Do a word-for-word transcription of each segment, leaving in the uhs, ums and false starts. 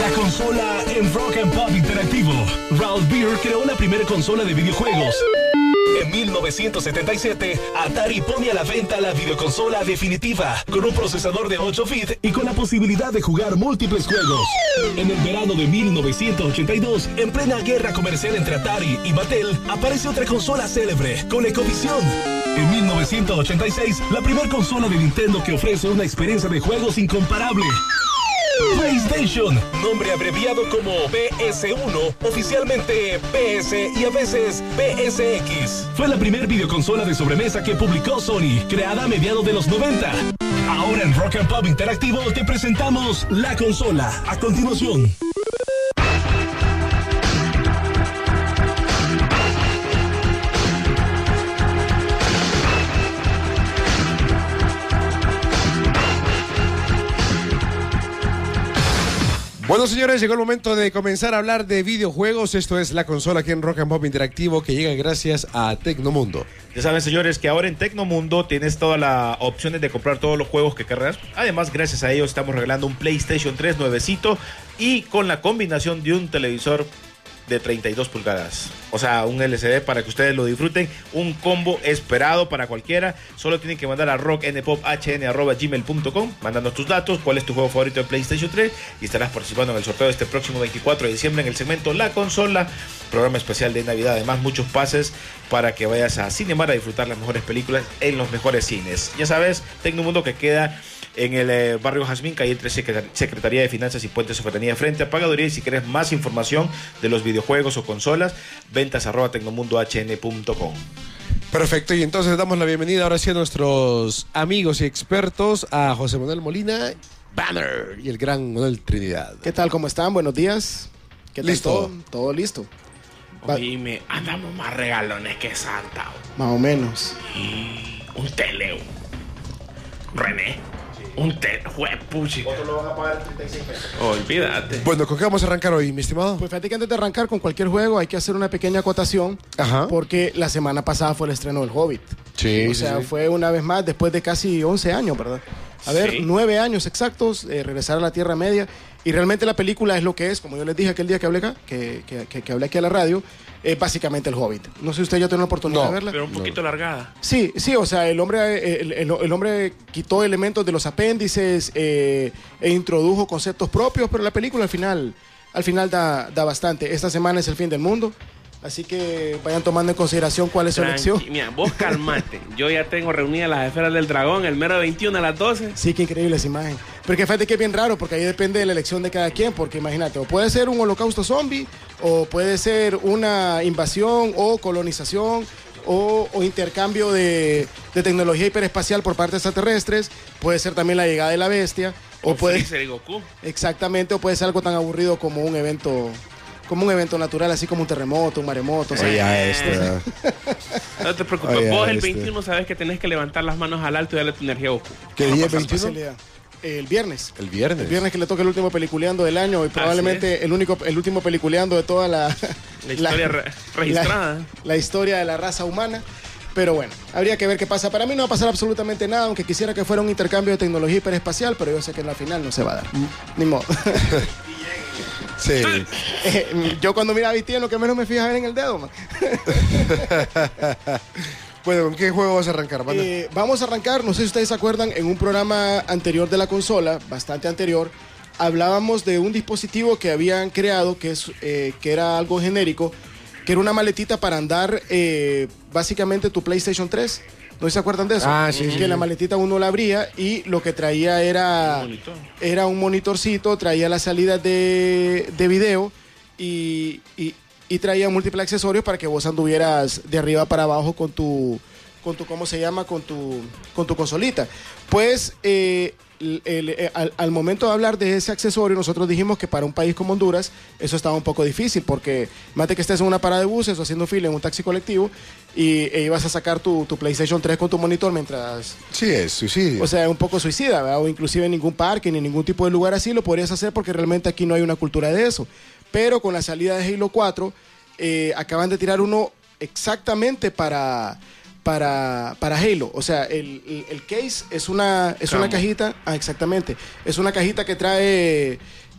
La consola en Rock and Pop Interactivo. Ralph Beer creó la primera consola de videojuegos. En mil novecientos setenta y siete, Atari pone a la venta la videoconsola definitiva, con un procesador de ocho bits y con la posibilidad de jugar múltiples juegos. En el verano de mil novecientos ochenta y dos, en plena guerra comercial entre Atari y Mattel, aparece otra consola célebre, ColecoVision. En mil novecientos ochenta y seis, la primera consola de Nintendo que ofrece una experiencia de juegos incomparable. PlayStation, nombre abreviado como P S uno, oficialmente P S y a veces P S X. Fue la primera videoconsola de sobremesa que publicó Sony, creada a mediados de los noventa. Ahora en Rock and Pop Interactivo te presentamos la consola. A continuación. Bueno, señores, llegó el momento de comenzar a hablar de videojuegos. Esto es la consola aquí en Rock and Pop Interactivo, que llega gracias a Tecnomundo. Ya saben, señores, que ahora en Tecnomundo tienes todas las opciones de comprar todos los juegos que querrás. Además, gracias a ellos estamos regalando un PlayStation tres nuevecito y con la combinación de un televisor de treinta y dos pulgadas. O sea, un L C D para que ustedes lo disfruten. Un combo esperado para cualquiera. Solo tienen que mandar a rock n pop h n arroba gmail punto com, mandando tus datos, cuál es tu juego favorito de PlayStation tres, y estarás participando en el sorteo de este próximo veinticuatro de diciembre en el segmento La Consola, programa especial de Navidad. Además, muchos pases para que vayas a Cinemar a disfrutar las mejores películas en los mejores cines. Ya sabes, Tecnomundo, que queda en el eh, barrio Jazmín, calle entre Secretaría de Finanzas y Puentes Soberanía, frente a Pagaduría. Y si quieres más información de los videojuegos o consolas, ventas arroba tecnomundo h n punto com. Perfecto, y entonces damos la bienvenida ahora sí a nuestros amigos y expertos, a José Manuel Molina, Banner, y el gran Manuel Trinidad. ¿Qué tal? ¿Cómo están? Buenos días. ¿Qué tal? ¿Listo? Todo, todo listo. Oíme, andamos más regalones que Santa. Más o menos. Y un tele. René. Un tele. Juepuchi. Otros lo van a pagar treinta y seis pesos. Olvídate. Bueno, ¿con qué vamos a arrancar hoy, mi estimado? Pues fíjate que antes de arrancar con cualquier juego hay que hacer una pequeña acotación. Ajá. Porque la semana pasada fue el estreno del Hobbit. Sí, O sí, sea, sí. fue una vez más después de casi once años, ¿verdad? A ver, Sí. nueve años exactos, eh, regresar a la Tierra Media. Y realmente la película es lo que es, como yo les dije aquel día que hablé acá, que, que, que, que hablé aquí a la radio, es básicamente el Hobbit. No sé si usted ya tiene la oportunidad No, de verla. Pero un poquito largada. Sí, sí, o sea, el hombre, el, el- el hombre quitó elementos de los apéndices eh, e introdujo conceptos propios, pero la película al final, al final da, da bastante. Esta semana es el fin del mundo, así que vayan tomando en consideración cuál es su elección. Tranqui- Mira, vos calmate. Yo ya tengo reunidas las esferas del dragón el mero veintiuno a las doce. Sí, qué increíble esa imagen. Pero que fíjate que es bien raro, porque ahí depende de la elección de cada quien, porque imagínate, o puede ser un holocausto zombie, o puede ser una invasión o colonización, o, o intercambio de, de tecnología hiperespacial por parte de extraterrestres, puede ser también la llegada de la bestia, o, O puede... Freezer y Goku. Exactamente, o puede ser algo tan aburrido como un evento, como un evento natural, así como un terremoto, un maremoto. o sea, Oye, a este. No te preocupes. Oye, vos el este. veintiuno sabes que tenés que levantar las manos al alto y darle tu energía a Goku. ¿Qué no día pasa veintiuno? facilidad. El viernes. El viernes. El viernes que le toca el último peliculeando del año y probablemente el único, el último peliculeando de toda la, La historia re- registrada. La, la historia de la raza humana. Pero bueno, habría que ver qué pasa. Para mí no va a pasar absolutamente nada, aunque quisiera que fuera un intercambio de tecnología hiperespacial, pero yo sé que en la final no se va a dar. Ni modo. Sí. Eh, yo cuando mira a Vitier, lo que menos me fija es en el dedo, man. Bueno, ¿con qué juego vas a arrancar, banda? Eh, vamos a arrancar, no sé si ustedes se acuerdan, en un programa anterior de la consola, bastante anterior, hablábamos de un dispositivo que habían creado, que, es, eh, que era algo genérico, que era una maletita para andar eh, básicamente tu PlayStation tres. ¿No se acuerdan de eso? Ah, sí, Que sí, la sí. maletita uno la abría y lo que traía era, Un monitor. era un monitorcito, traía las salidas de, de video y, y, y traía múltiples accesorios para que vos anduvieras de arriba para abajo con tu, con tu ¿cómo se llama? Con tu, con tu consolita. Pues eh, el- el- eh, al, al momento de hablar de ese accesorio, nosotros dijimos que para un país como Honduras eso estaba un poco difícil, porque imagínate que estés en una parada de buses o haciendo fila en un taxi colectivo y e ibas a sacar tu, tu PlayStation tres con tu monitor mientras... Sí, es suicidio. O sea, un poco suicida, ¿verdad? O inclusive en ningún parque, ni en ningún tipo de lugar así lo podrías hacer porque realmente aquí no hay una cultura de eso. Pero con la salida de Halo cuatro, eh, acaban de tirar uno exactamente para... Para, para Halo, o sea, el, el, el case es una es una Camo. cajita, ah, exactamente, es una cajita que trae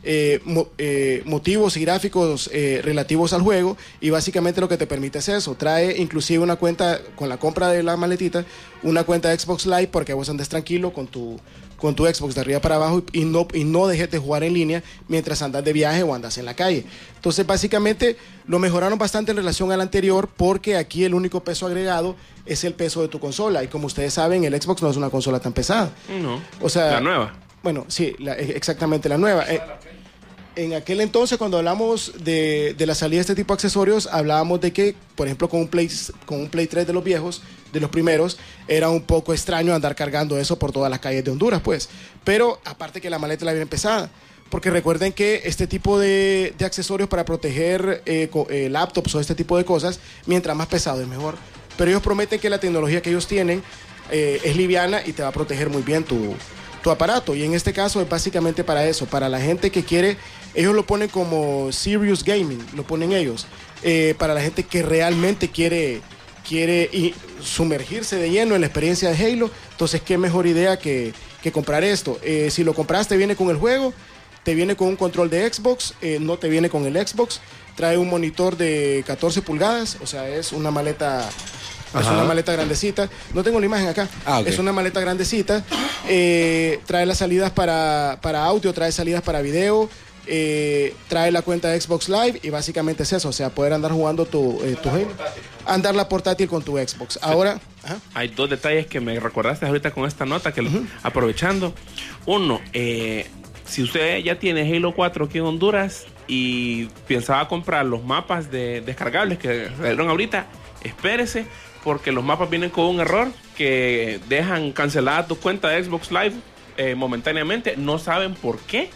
eh, mo, eh, motivos y gráficos eh, relativos al juego, y básicamente lo que te permite es eso. Trae inclusive una cuenta, con la compra de la maletita, una cuenta de Xbox Live, porque vos andes tranquilo con tu con tu Xbox de arriba para abajo y no, y no dejes de jugar en línea mientras andas de viaje o andas en la calle. Entonces básicamente lo mejoraron bastante en relación al anterior, porque aquí el único peso agregado es el peso de tu consola, y como ustedes saben, el Xbox no es una consola tan pesada. No, o sea, la nueva. Bueno, sí, la, exactamente la nueva. Eh, en aquel entonces, cuando hablamos de, de la salida de este tipo de accesorios, hablábamos de que, por ejemplo, con un Play, con un Play tres de los viejos, de los primeros, era un poco extraño andar cargando eso por todas las calles de Honduras, pues. Pero aparte que la maleta la viene pesada, porque recuerden que este tipo de, de accesorios para proteger eh, co, eh, laptops o este tipo de cosas, mientras más pesado es mejor. Pero ellos prometen que la tecnología que ellos tienen eh, es liviana y te va a proteger muy bien tu, tu aparato. Y en este caso es básicamente para eso, para la gente que quiere. Ellos lo ponen como serious gaming, lo ponen ellos, eh, para la gente que realmente quiere, quiere y sumergirse de lleno en la experiencia de Halo. Entonces, qué mejor idea que, que comprar esto. Eh, si lo compraste, viene con el juego, te viene con un control de Xbox, eh, no te viene con el Xbox, trae un monitor de catorce pulgadas, o sea, es una maleta... Ajá. Es una maleta grandecita. No tengo la imagen acá. Ah, okay. Es una maleta grandecita. Eh, trae las salidas para, para audio, trae salidas para video. Eh, trae la cuenta de Xbox Live, y básicamente es eso, o sea, poder andar jugando tu, eh, tu Halo, andar la portátil con tu Xbox. Ahora, ajá. Hay dos detalles que me recordaste ahorita con esta nota, que uh-huh. aprovechando. Uno, eh, si usted ya tiene Halo cuatro aquí en Honduras y pensaba comprar los mapas de descargables que salieron ahorita, espérese, porque los mapas vienen con un error que dejan cancelada tu cuenta de Xbox Live eh, momentáneamente. No saben por qué,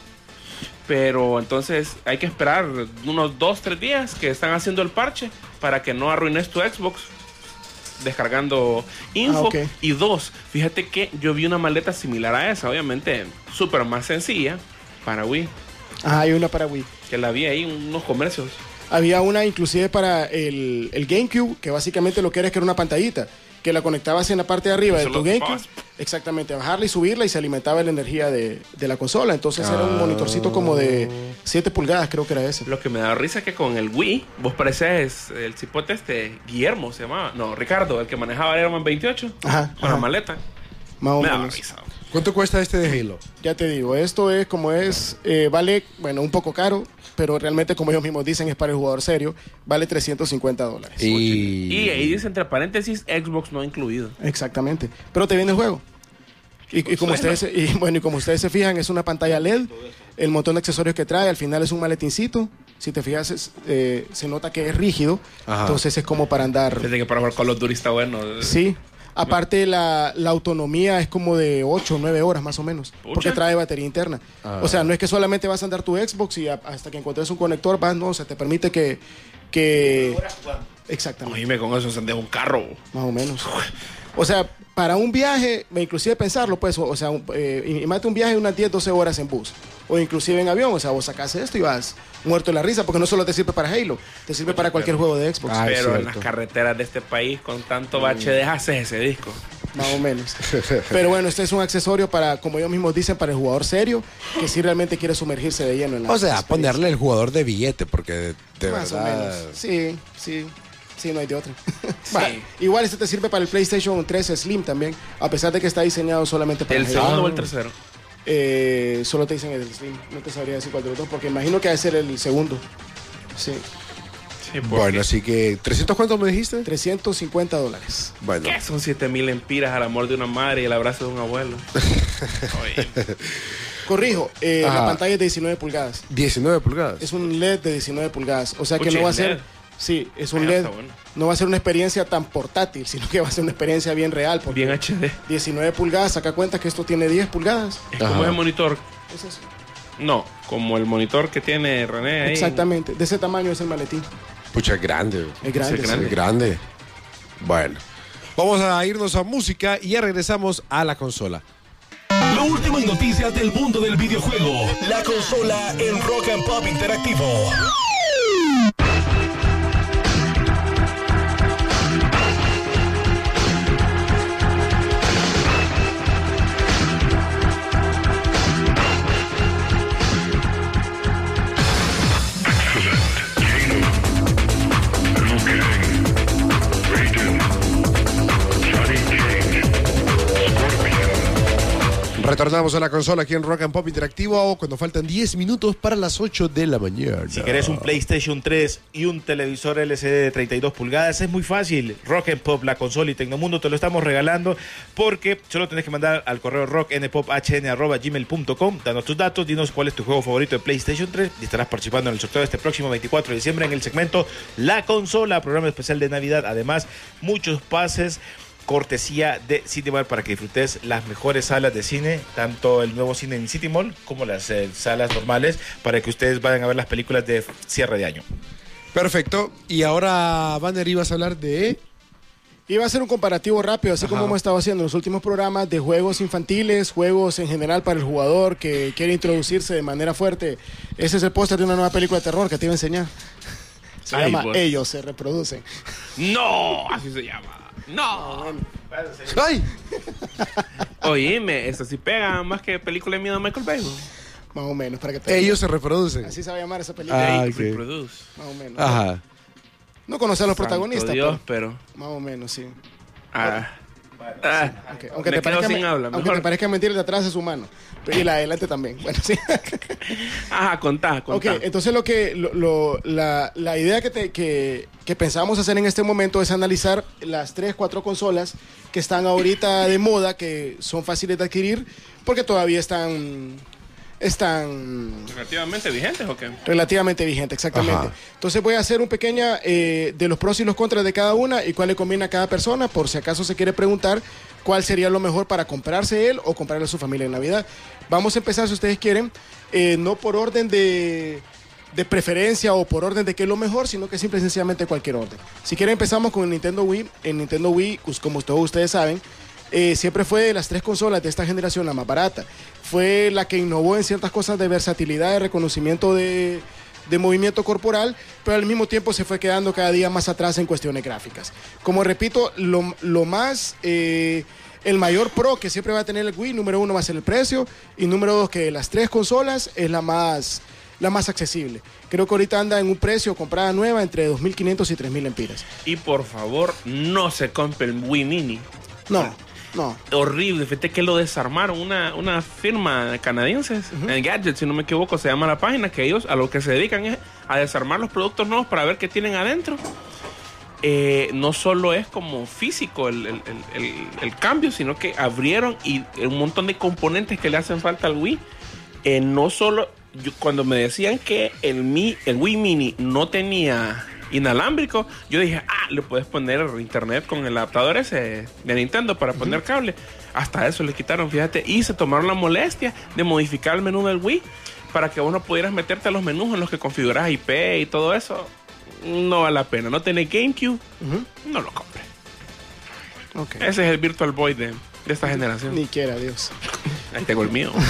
pero entonces hay que esperar unos dos, tres días que están haciendo el parche para que no arruines tu Xbox descargando info. Ah, okay. Y dos, fíjate que yo vi una maleta similar a esa, obviamente súper más sencilla, para Wii. Ah, hay una para Wii. Que la vi ahí en unos comercios. Había una inclusive para el, el GameCube, que básicamente lo que era es que era una pantallita, que la conectabas en la parte de arriba de tu GameCube. Exactamente, bajarla y subirla, y se alimentaba la energía de, de la consola. Entonces ah. era un monitorcito como de siete pulgadas, creo que era ese. Lo que me da risa es que con el Wii, vos parecés el cipote este, Guillermo se llamaba, no, Ricardo, el que manejaba el Airman veintiocho, ajá, con ajá. la maleta. Más o me menos. Risa. ¿Cuánto cuesta este de Halo? Ya te digo, esto es como es, eh, vale, bueno, un poco caro, pero realmente, como ellos mismos dicen, es para el jugador serio, vale trescientos cincuenta dólares. Y... y ahí dice entre paréntesis, Xbox no incluido. Exactamente, pero te viene el juego. Y, y, como ustedes, y, bueno, y como ustedes se fijan, es una pantalla L E D, el montón de accesorios que trae, al final es un maletincito. Si te fijas, es, eh, se nota que es rígido. Ajá. Entonces es como para andar... Desde que para jugar Call of Duty está bueno. Sí. Aparte, la, la autonomía es como de ocho o nueve horas más o menos. Pucha. Porque trae batería interna. Ah. O sea, no es que solamente vas a andar tu Xbox y a, hasta que encuentres un conector, vas, no, o sea, te permite que... que... Exactamente. Oíme, con eso se anda un carro. Más o menos. O sea, para un viaje, inclusive pensarlo, pues, o, o sea, eh, imagínate un viaje de unas diez, doce horas en bus, o inclusive en avión, o sea, vos sacás esto y vas muerto de la risa, porque no solo te sirve para Halo, te sirve para cualquier juego de Xbox. Ah, pero en las carreteras de este país, con tanto bache, mm. haces ese disco. Más o menos. Pero bueno, este es un accesorio para, como ellos mismos dicen, para el jugador serio, que sí realmente quiere sumergirse de lleno en la O sea, ponerle el jugador de billete, porque de, de Más verdad... o menos. Sí, sí. Sí, no hay de otra. Sí. Vale. Igual este te sirve para el PlayStation tres Slim también, a pesar de que está diseñado solamente para el el segundo o el tercero. Eh, solo te dicen el Slim, no te sabría decir cuál de los dos, porque imagino que va a ser el segundo. Sí. Sí, bueno, así que ¿trescientos cuánto me dijiste? trescientos cincuenta dólares. Bueno. ¿Qué son siete mil empiras al amor de una madre y el abrazo de un abuelo? Corrijo, eh, la pantalla es de diecinueve pulgadas. diecinueve pulgadas. Es un L E D de diecinueve pulgadas, o sea que Uche, no va a ser... L E D. Sí, es un ah, L E D. Bueno. No va a ser una experiencia tan portátil, sino que va a ser una experiencia bien real. Bien H D. diecinueve pulgadas, saca cuenta que esto tiene diez pulgadas. Es como el monitor. ¿Es eso? No, como el monitor que tiene René ahí. Exactamente, de ese tamaño es el maletín. Pucha, es grande. Es grande. Es grande. Es grande. Bueno, vamos a irnos a música y ya regresamos a la consola. Lo último en noticias del mundo del videojuego. La consola en Rock and Pop Interactivo. Retornamos a la consola aquí en Rock and Pop Interactivo cuando faltan diez minutos para las ocho de la mañana. Si querés un PlayStation tres y un televisor L C D de treinta y dos pulgadas, es muy fácil. Rock and Pop, la consola y Tecnomundo te lo estamos regalando porque solo tenés que mandar al correo rocknpophn arroba gmail punto com. Danos tus datos, dinos cuál es tu juego favorito de PlayStation tres y estarás participando en el sorteo de este próximo veinticuatro de diciembre en el segmento La Consola, programa especial de Navidad. Además, muchos pases cortesía de City Mall para que disfrutes las mejores salas de cine, tanto el nuevo cine en City Mall como las eh, salas normales, para que ustedes vayan a ver las películas de cierre de año. Perfecto. Y ahora, Banner, ibas a hablar de... Iba a hacer un comparativo rápido, así Ajá. como hemos estado haciendo en los últimos programas, de juegos infantiles, juegos en general para el jugador que quiere introducirse de manera fuerte. Ese es el póster de una nueva película de terror que te iba a enseñar. Se Ay, llama pues. Ellos se reproducen. No, así se llama. No. ¡Ay! Oíme, esto sí pega más que película de miedo de Michael Bay. Más o menos, para que te Ellos se reproducen. Así se va a llamar esa película. Ah, They ok. reproduce. Más o menos. Ajá. No conocer a los Santo protagonistas, Dios, pero pero. más o menos, sí. Ah, ah, Aunque, aunque me te quedo parezca, sin habla. aunque Mejor. te parezca mentira, el de atrás es humano. Y la de adelante también. Bueno, sí. Ajá, contá, contá. Ok, entonces lo que lo, lo- la, la idea que, te, que, que pensamos hacer en este momento es analizar las tres, cuatro consolas que están ahorita de moda, que son fáciles de adquirir, porque todavía están, están ¿Relativamente vigentes o qué? relativamente vigentes, exactamente. Ajá. Entonces voy a hacer un pequeña eh, de los pros y los contras de cada una y cuál le conviene a cada persona, por si acaso se quiere preguntar cuál sería lo mejor para comprarse él o comprarle a su familia en Navidad. Vamos a empezar, si ustedes quieren, eh, no por orden de, de preferencia o por orden de qué es lo mejor, sino que simple y sencillamente cualquier orden. Si quieren, empezamos con el Nintendo Wii. El Nintendo Wii, pues, como todos ustedes saben, eh, siempre fue de las tres consolas de esta generación la más barata. Fue la que innovó en ciertas cosas de versatilidad, de reconocimiento de, de movimiento corporal, pero al mismo tiempo se fue quedando cada día más atrás en cuestiones gráficas. Como repito, lo, lo más... Eh, el mayor pro que siempre va a tener el Wii, número uno va a ser el precio, y número dos, que de las tres consolas es la más, la más accesible. Creo que ahorita anda en un precio comprada nueva entre dos mil quinientos y tres mil empiras. Y por favor, no se compre el Wii Mini. No, no. Horrible, fíjate que lo desarmaron una, una firma canadiense, en Gadget, si no me equivoco, se llama la página, que ellos a lo que se dedican es a desarmar los productos nuevos para ver qué tienen adentro. Eh, no solo es como físico el, el, el, el, el cambio, sino que abrieron y un montón de componentes que le hacen falta al Wii. Eh, no solo, yo, cuando me decían que el, Mi, el Wii Mini no tenía inalámbrico, yo dije, ah, le puedes poner internet con el adaptador ese de Nintendo para poner cable. Hasta eso le quitaron, fíjate, y se tomaron la molestia de modificar el menú del Wii para que vos no pudieras meterte a los menús en los que configuras I P y todo eso. No vale la pena. No tenés GameCube, Ujú. no lo compres. Ok. Ese es el Virtual Boy de, de esta generación. Ni quiera, Dios. Ahí tengo el mío.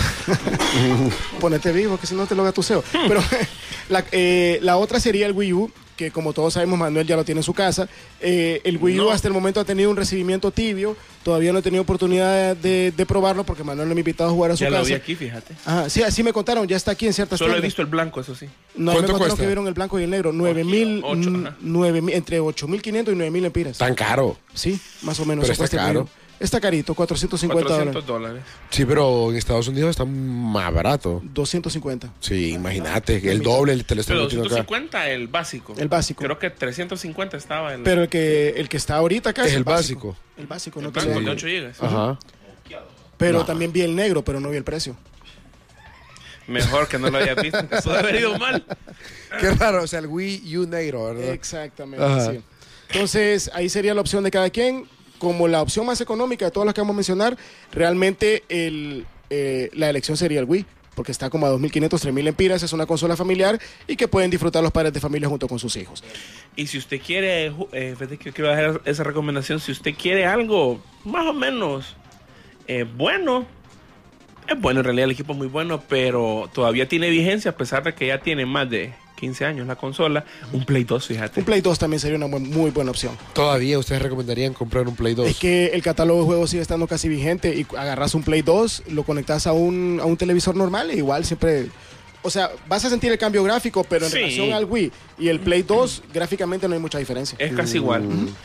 Ponete vivo, que si no te lo gatuseo. Pero la, eh, la otra sería el Wii U, que como todos sabemos, Manuel ya lo tiene en su casa. Eh, el Wii U No. hasta el momento ha tenido un recibimiento tibio. Todavía no he tenido oportunidad de, de probarlo porque Manuel no me ha invitado a jugar a su Ya lo casa. vi aquí, fíjate. Ajá, sí, así me contaron, ya está aquí en ciertas Solo he tiendas. visto el blanco, eso sí. No, me ¿Cuánto contaron cuesta? que vieron el blanco y el negro. nueve mil, Ocho, mm, ajá. nueve mil, entre ocho mil quinientos y nueve mil empiras. Tan caro. Sí, más o menos. Pero eso está cuesta el caro. Wii U. Está carito, cuatrocientos cincuenta cuatrocientos dólares. dólares. Sí, pero en Estados Unidos está más barato. doscientos cincuenta. Sí, imagínate, que el doble te lo están Pero metiendo acá. doscientos cincuenta el básico. El básico. Creo que trescientos cincuenta estaba el, Pero el que, el que está ahorita acá Es el básico. El básico, el no te blanco sé. de ocho gigas. Ajá. Pero No. también vi el negro, pero no vi el precio. Mejor que no lo haya visto. que Puede haber ido mal. Qué raro, o sea, el Wii U negro, ¿verdad? Exactamente, Ajá. sí. Entonces, ahí sería la opción de cada quien. Como la opción más económica de todas las que vamos a mencionar, realmente el, eh, la elección sería el Wii, porque está como a dos mil quinientos, tres mil empiras, es una consola familiar y que pueden disfrutar los padres de familia junto con sus hijos. Y si usted quiere, ju- eh, fíjate que quiero dejar esa recomendación, si usted quiere algo más o menos eh, bueno, es bueno en realidad, el equipo es muy bueno, pero todavía tiene vigencia a pesar de que ya tiene más de quince años la consola, un Play dos, fíjate. Un Play dos también sería una buen- muy buena opción. Todavía ustedes recomendarían comprar un Play dos. Es que el catálogo de juegos sigue estando casi vigente y agarras un Play dos, lo conectas a un, a un televisor normal e igual siempre... O sea, vas a sentir el cambio gráfico, pero en Sí. relación al Wii y el Play dos, gráficamente no hay mucha diferencia. Es casi igual.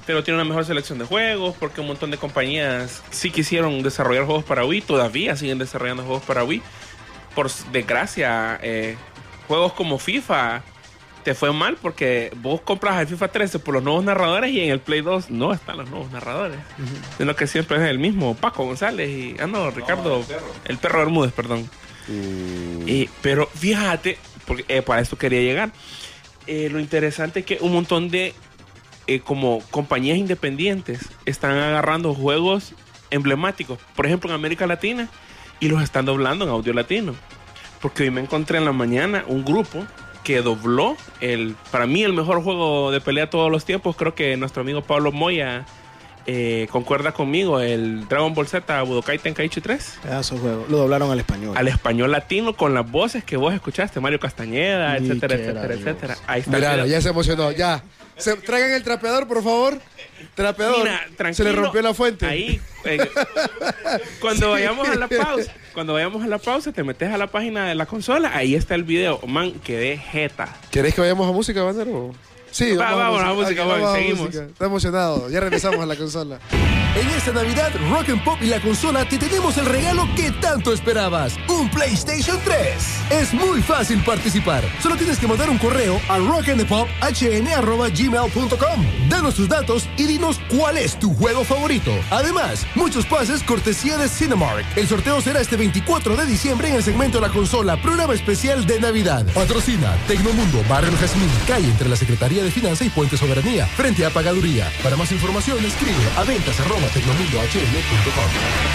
pero tiene una mejor selección de juegos porque un montón de compañías sí quisieron desarrollar juegos para Wii, todavía siguen desarrollando juegos para Wii. Por desgracia, eh, juegos como FIFA te fue mal porque vos compras el FIFA trece por los nuevos narradores y en el Play dos no están los nuevos narradores, uh-huh. sino que siempre es el mismo Paco González y ah no Ricardo no, el, perro. el perro Bermúdez, perdón. Mm. Y, pero fíjate, porque eh, para esto quería llegar. Eh, lo interesante es que un montón de eh, como compañías independientes están agarrando juegos emblemáticos, por ejemplo en América Latina, y los están doblando en audio latino. Porque hoy me encontré en la mañana un grupo que dobló el, para mí el mejor juego de pelea de todos los tiempos. Creo que nuestro amigo Pablo Moya eh, concuerda conmigo, el Dragon Ball Z Budokai Tenkaichi tres. Pedazo de juego, lo doblaron al español. Al español latino con las voces que vos escuchaste, Mario Castañeda, y etcétera, etcétera, Dios. etcétera. Ahí está. Mirá, ya se emocionó, ya. Se, traigan el trapeador, por favor. Trapeador. Mira, se le rompió la fuente. Ahí, eh, cuando vayamos a la pausa, cuando vayamos a la pausa, te metes a la página de la consola, ahí está el video. Man, quedé jeta. ¿Querés que vayamos a música, Bandero? Sí, Va, vamos, vamos a música, vamos, vamos, seguimos. Música. Está emocionado, ya regresamos a la consola. En esta Navidad, Rock and Pop y la consola te tenemos el regalo que tanto esperabas, un PlayStation tres. Es muy fácil participar. Solo tienes que mandar un correo a rock and pop h n arroba gmail punto com. Danos tus datos y dinos cuál es tu juego favorito. Además, muchos pases cortesía de Cinemark. El sorteo será este veinticuatro de diciembre en el segmento La Consola, programa especial de Navidad. Patrocina Tecnomundo, Barrio Jazmín, calle entre la Secretaría de Finanza y Puente Soberanía, frente a Pagaduría. Para más información, escribe a ventas arroba tecnomundo h n punto com.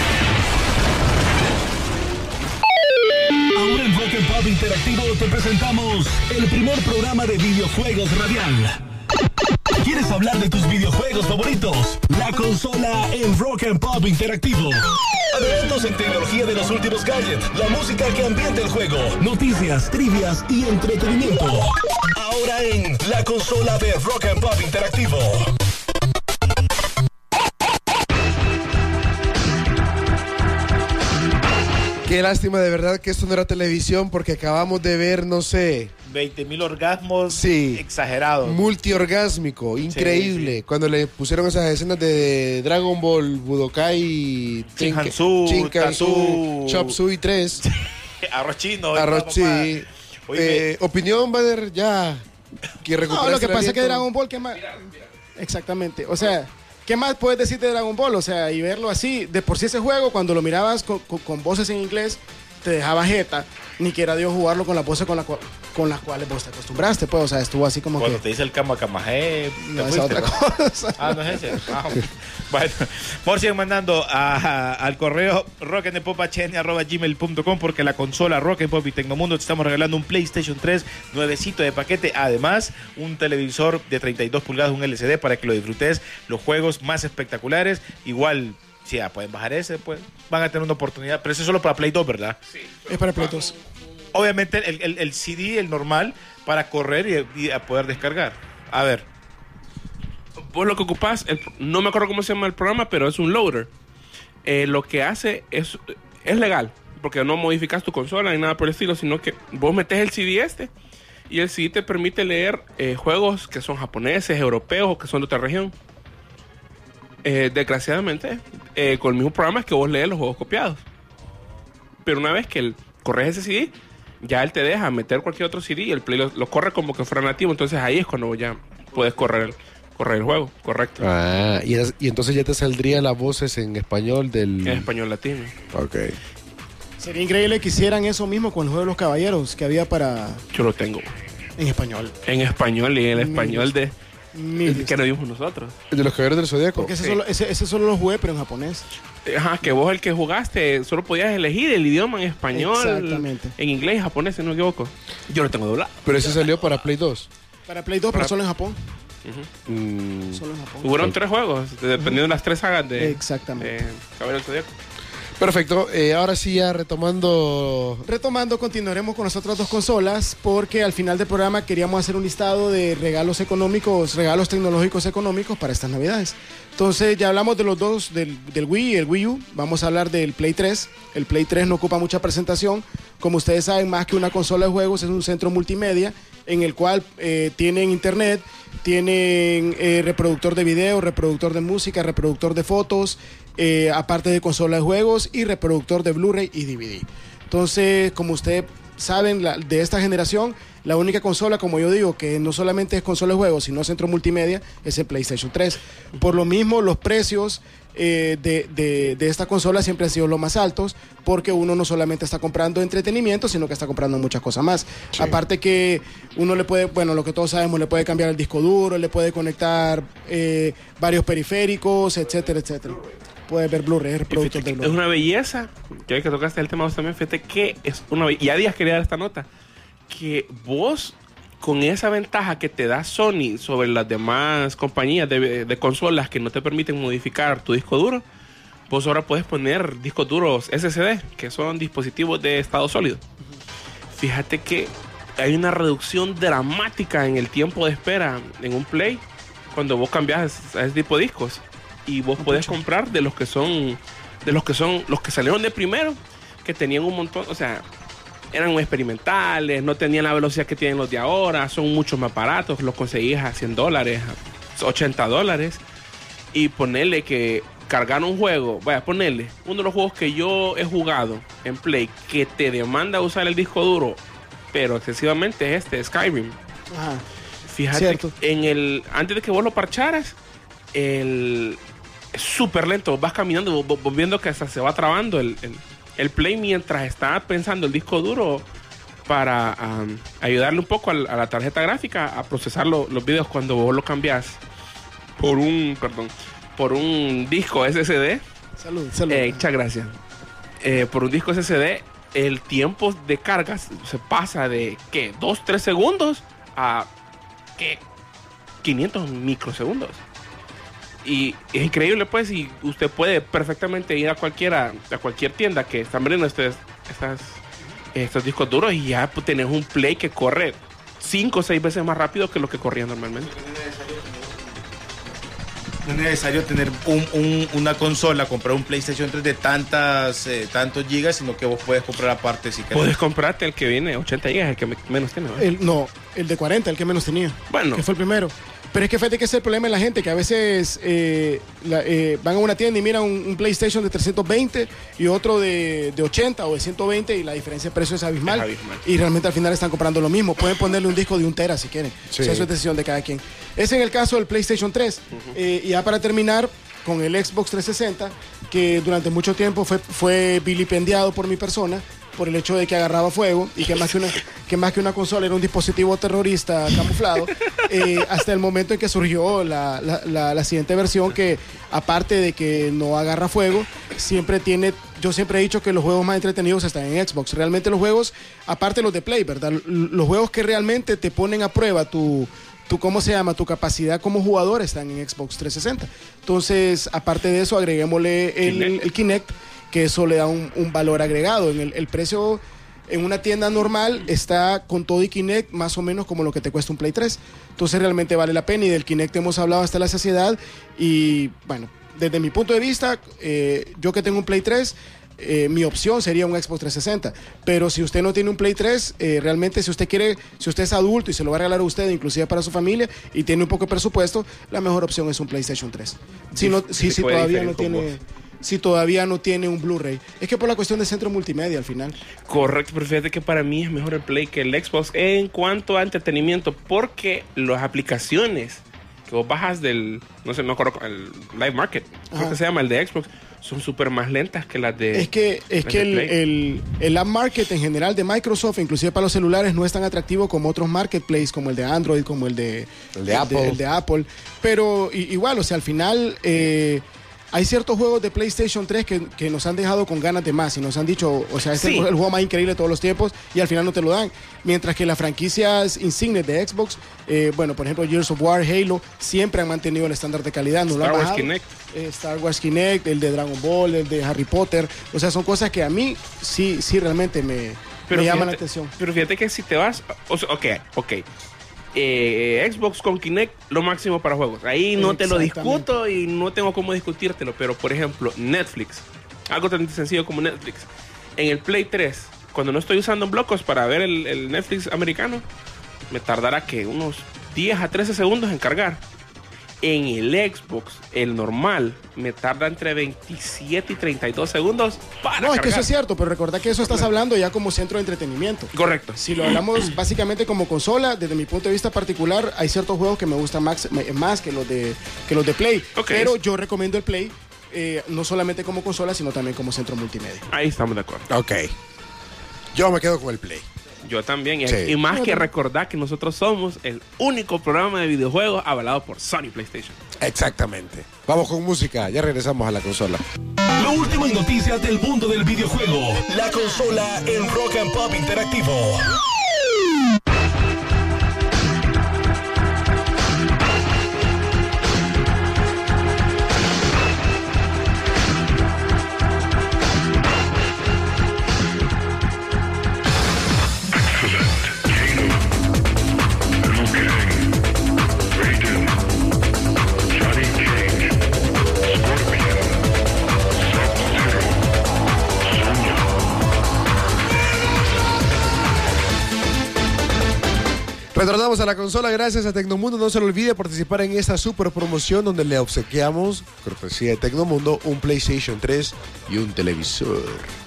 Ahora en Rock and Pop Interactivo te presentamos el primer programa de videojuegos radial. ¿Quieres hablar de tus videojuegos favoritos? La consola en Rock and Pop Interactivo. Adelantos en tecnología de los últimos gadgets, la música que ambienta el juego, noticias, trivias y entretenimiento. Ahora en la consola de Rock and Pop Interactivo. Qué lástima de verdad que esto no era televisión porque acabamos de ver, no sé... veinte mil orgasmos sí, exagerados. Multiorgásmico, increíble. Sí, sí. Cuando le pusieron esas escenas de Dragon Ball, Budokai, Shinhansu, Shinkansu, Chop Suey tres. Arroz chino. Arroz sí. Eh, opinión, Bader, ya. Que no, lo que pasa es que Dragon Ball, ¿qué más? Exactamente. O sea... ¿Qué más puedes decir de Dragon Ball? O sea, y verlo así, de por sí ese juego, cuando lo mirabas con, con, con voces en inglés, te dejaba jeta, ni quiera Dios jugarlo con las voces con, la, con las cuales vos te acostumbraste, pues, o sea, estuvo así como cuando que... te dice el Kamakamaje, no, es otra cosa. Ah, no es ese. Ah, bueno, por siguen mandando a, a, al correo rock and pop h n arroba gmail punto com porque la consola Rock and Pop y Tecnomundo te estamos regalando un PlayStation tres nuevecito de paquete, además un televisor de treinta y dos pulgadas, un L C D para que lo disfrutes, los juegos más espectaculares, igual... Si ya pueden bajar ese, pues van a tener una oportunidad. Pero eso es solo para Play dos, ¿verdad? Sí. Es para Play dos. Obviamente el, el, el C D, el normal, para correr y, y a poder descargar. A ver. Vos lo que ocupás, el, no me acuerdo cómo se llama el programa, pero es un loader. Eh, lo que hace es, es legal, porque no modificas tu consola ni nada por el estilo, sino que vos metés el C D este y el C D te permite leer eh, juegos que son japoneses, europeos o que son de otra región. Eh, desgraciadamente, eh, con el mismo programa es que vos lees los juegos copiados. Pero una vez que el, corres ese C D, ya él te deja meter cualquier otro C D y el Play lo, lo corre como que fuera nativo. Entonces ahí es cuando ya puedes correr, correr el juego, correcto. Ah, y, es, y entonces ya te saldrían las voces en español del... En español latino. Ok. Sería increíble que hicieran eso mismo con el juego de los caballeros que había para... Yo lo tengo. En español. En español y en el español de... Miles. Que nos dimos nosotros. El de los Caballeros del Zodíaco. Porque ese, sí. solo, ese, ese solo lo jugué, pero en japonés. Ajá, que vos el que jugaste solo podías elegir el idioma en español, exactamente, en inglés y japonés, si no me equivoco. Yo lo tengo doblado. Pero ese salió para Play dos. Para Play dos, para... pero solo en Japón. Uh-huh. Mm. Solo en Japón. Hubieron sí. tres juegos, dependiendo uh-huh. de las tres sagas de, exactamente. de Caballero del Zodíaco. Perfecto, eh, ahora sí ya retomando... Retomando, continuaremos con las otras dos consolas porque al final del programa queríamos hacer un listado de regalos económicos, regalos tecnológicos económicos para estas navidades. Entonces ya hablamos de los dos, del, del Wii y el Wii U, vamos a hablar del Play tres. El Play tres no ocupa mucha presentación, como ustedes saben, más que una consola de juegos es un centro multimedia en el cual eh, tienen internet, tienen eh, reproductor de video, reproductor de música, reproductor de fotos, eh, aparte de consola de juegos y reproductor de Blu-ray y D V D. Entonces, como ustedes saben, la, de esta generación, la única consola, como yo digo, que no solamente es consola de juegos, sino centro multimedia, es el PlayStation tres. Por lo mismo, los precios eh, de, de, de esta consola siempre han sido los más altos, porque uno no solamente está comprando entretenimiento, sino que está comprando muchas cosas más. Sí. Aparte que uno le puede, bueno, lo que todos sabemos, le puede cambiar el disco duro, le puede conectar eh, varios periféricos, etcétera, etcétera. Puede ver Blu-ray, el productor de Blu-ray. Es una belleza, ya que tocaste el tema vos también, fíjate que es una belleza. Ya días quería dar esta nota, que vos, con esa ventaja que te da Sony sobre las demás compañías de, de consolas que no te permiten modificar tu disco duro, vos ahora puedes poner discos duros S S D, que son dispositivos de estado sólido. Uh-huh. Fíjate que hay una reducción dramática en el tiempo de espera en un Play cuando vos cambias a ese tipo de discos. Y vos podés comprar de los que son de los que son los que salieron de primero, que tenían un montón, o sea, eran experimentales, no tenían la velocidad que tienen los de ahora, son mucho más baratos, los conseguías a cien dólares, a ochenta dólares, y ponerle que cargar un juego, vaya, ponerle uno de los juegos que yo he jugado en Play que te demanda usar el disco duro, pero excesivamente es este Skyrim. Ajá. Fíjate, cierto. En el antes de que vos lo parcharas, el es súper lento, vas caminando, vos, vos viendo que hasta se va trabando el, el, el Play mientras está pensando el disco duro para um, ayudarle un poco a, a la tarjeta gráfica a procesar lo, los videos cuando vos lo cambias por un, perdón, por un disco S S D. Salud, salud. Eh, muchas gracias. Eh, por un disco S S D, el tiempo de carga se pasa de, ¿qué? dos, tres segundos a, ¿qué? quinientos microsegundos. Y es increíble, pues, y usted puede perfectamente ir a cualquiera, a cualquier tienda que están vendiendo estos, estas, estos discos duros y ya pues, tenés un Play que corre cinco o seis veces más rápido que lo que corría normalmente. No es necesario tener un, un, una consola, comprar un PlayStation tres de tantas eh, tantos gigas, sino que vos puedes comprar aparte si querés. Puedes comprarte el que viene ochenta gigas, el que menos tiene, ¿no? El, no, el de cuarenta, el que menos tenía. Bueno. Que fue el primero. Pero es que fíjate que ese es el problema de la gente, que a veces eh, la, eh, van a una tienda y miran un, un PlayStation de trescientos veinte y otro de, de ochenta o de ciento veinte y la diferencia de precio es abismal, es abismal. Y realmente al final están comprando lo mismo. Pueden ponerle un disco de un tera si quieren. Sí. O sea, eso es decisión de cada quien. Ese es el caso del PlayStation tres. Uh-huh. eh, y ya para terminar, con el Xbox trescientos sesenta, que durante mucho tiempo fue, fue vilipendiado por mi persona, por el hecho de que agarraba fuego y que más que una, que más que una consola era un dispositivo terrorista camuflado, eh, hasta el momento en que surgió la, la, la, la siguiente versión, que aparte de que no agarra fuego, siempre tiene, yo siempre he dicho que los juegos más entretenidos están en Xbox. Realmente los juegos, aparte los de Play, ¿verdad? Los juegos que realmente te ponen a prueba tu... Tu, ¿cómo se llama? Tu capacidad como jugador están en Xbox trescientos sesenta. Entonces, aparte de eso, agreguémosle el Kinect, el Kinect que eso le da un, un valor agregado. En el, el precio en una tienda normal está con todo y Kinect más o menos como lo que te cuesta un Play tres. Entonces, realmente vale la pena. Y del Kinect hemos hablado hasta la saciedad. Y, bueno, desde mi punto de vista, eh, yo que tengo un Play tres... Eh, mi opción sería un Xbox trescientos sesenta, pero si usted no tiene un Play tres, eh, realmente si usted quiere, si usted es adulto y se lo va a regalar a usted, inclusive para su familia, y tiene un poco de presupuesto, la mejor opción es un PlayStation tres. Si, no, si, si todavía no tiene... si todavía no tiene un Blu-ray. Es que por la cuestión de centro multimedia al final. Correcto, pero fíjate que para mí es mejor el Play que el Xbox en cuanto a entretenimiento, porque las aplicaciones que vos bajas del, no sé, no acuerdo, el Live Market, creo que se llama, el de Xbox, son súper más lentas que las de... Es que, es que el, el, el App Market en general de Microsoft, inclusive para los celulares, no es tan atractivo como otros marketplaces, como el de Android, como el de, el de, el Apple. de, el de Apple. Pero y, igual, o sea, al final... Eh, hay ciertos juegos de PlayStation tres que, que nos han dejado con ganas de más y nos han dicho, o sea, este sí. es el juego más increíble de todos los tiempos y al final no te lo dan. Mientras que las franquicias insignes de Xbox, eh, bueno, por ejemplo, Gears of War, Halo, siempre han mantenido el estándar de calidad. No Star lo han Wars Kinect. Eh, Star Wars Kinect, el de Dragon Ball, el de Harry Potter. O sea, son cosas que a mí sí, sí realmente me, pero me fíjate, llaman la atención. Pero fíjate que si te vas, o sea, ok, ok. Eh, Xbox con Kinect, lo máximo para juegos. Ahí no te lo discuto y no tengo cómo discutírtelo. Pero, por ejemplo, Netflix, algo tan sencillo como Netflix. En el Play tres, cuando no estoy usando blocos para ver el, el Netflix americano, me tardará que unos diez a trece segundos en cargar. En el Xbox, el normal, me tarda entre veintisiete y treinta y dos segundos para No, cargar. es que eso es cierto, pero recordá que eso estás hablando ya como centro de entretenimiento. Correcto. Si lo hablamos básicamente como consola, desde mi punto de vista particular, hay ciertos juegos que me gustan más, más que los de que los de Play. Ok. Pero yo recomiendo el Play, eh, no solamente como consola, sino también como centro multimedia. Ahí estamos de acuerdo. Ok. Yo me quedo con el Play. Yo también. Y- Sí. Y más que recordar que nosotros somos el único programa de videojuegos avalado por Sony PlayStation. Exactamente. Vamos con música, ya regresamos a la consola. Lo último en noticias del mundo del videojuego. La consola en Rock and Pop Interactivo. Retornamos a la consola gracias a Tecnomundo. No se le olvide participar en esta super promoción donde le obsequiamos, cortesía de Tecnomundo, un PlayStation tres y un televisor.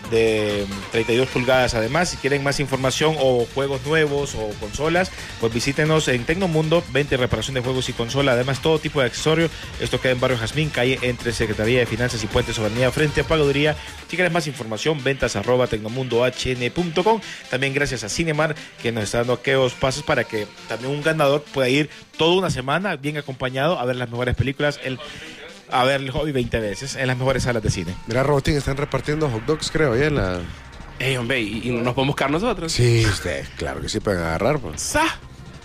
De treinta y dos pulgadas. Además, si quieren más información o juegos nuevos o consolas, pues visítenos en Tecnomundo, venta y reparación de juegos y consola. Además, todo tipo de accesorios. Esto queda en Barrio Jazmín, calle entre Secretaría de Finanzas y Puentes sobre Avenida frente a Pagaduría. Si quieres más información, ventas arroba tecnomundo h n punto com. También gracias a Cinemar, que nos está dando aquellos pasos para que también un ganador pueda ir toda una semana bien acompañado a ver las mejores películas. El a ver el hobby veinte veces en las mejores salas de cine. Mira, Robotín, están repartiendo hot dogs, creo, ahí en la... Ey, hombre, ¿y, y nos podemos quedar nosotros? Sí, usted, claro que sí pueden agarrar, pues. ¡Sa!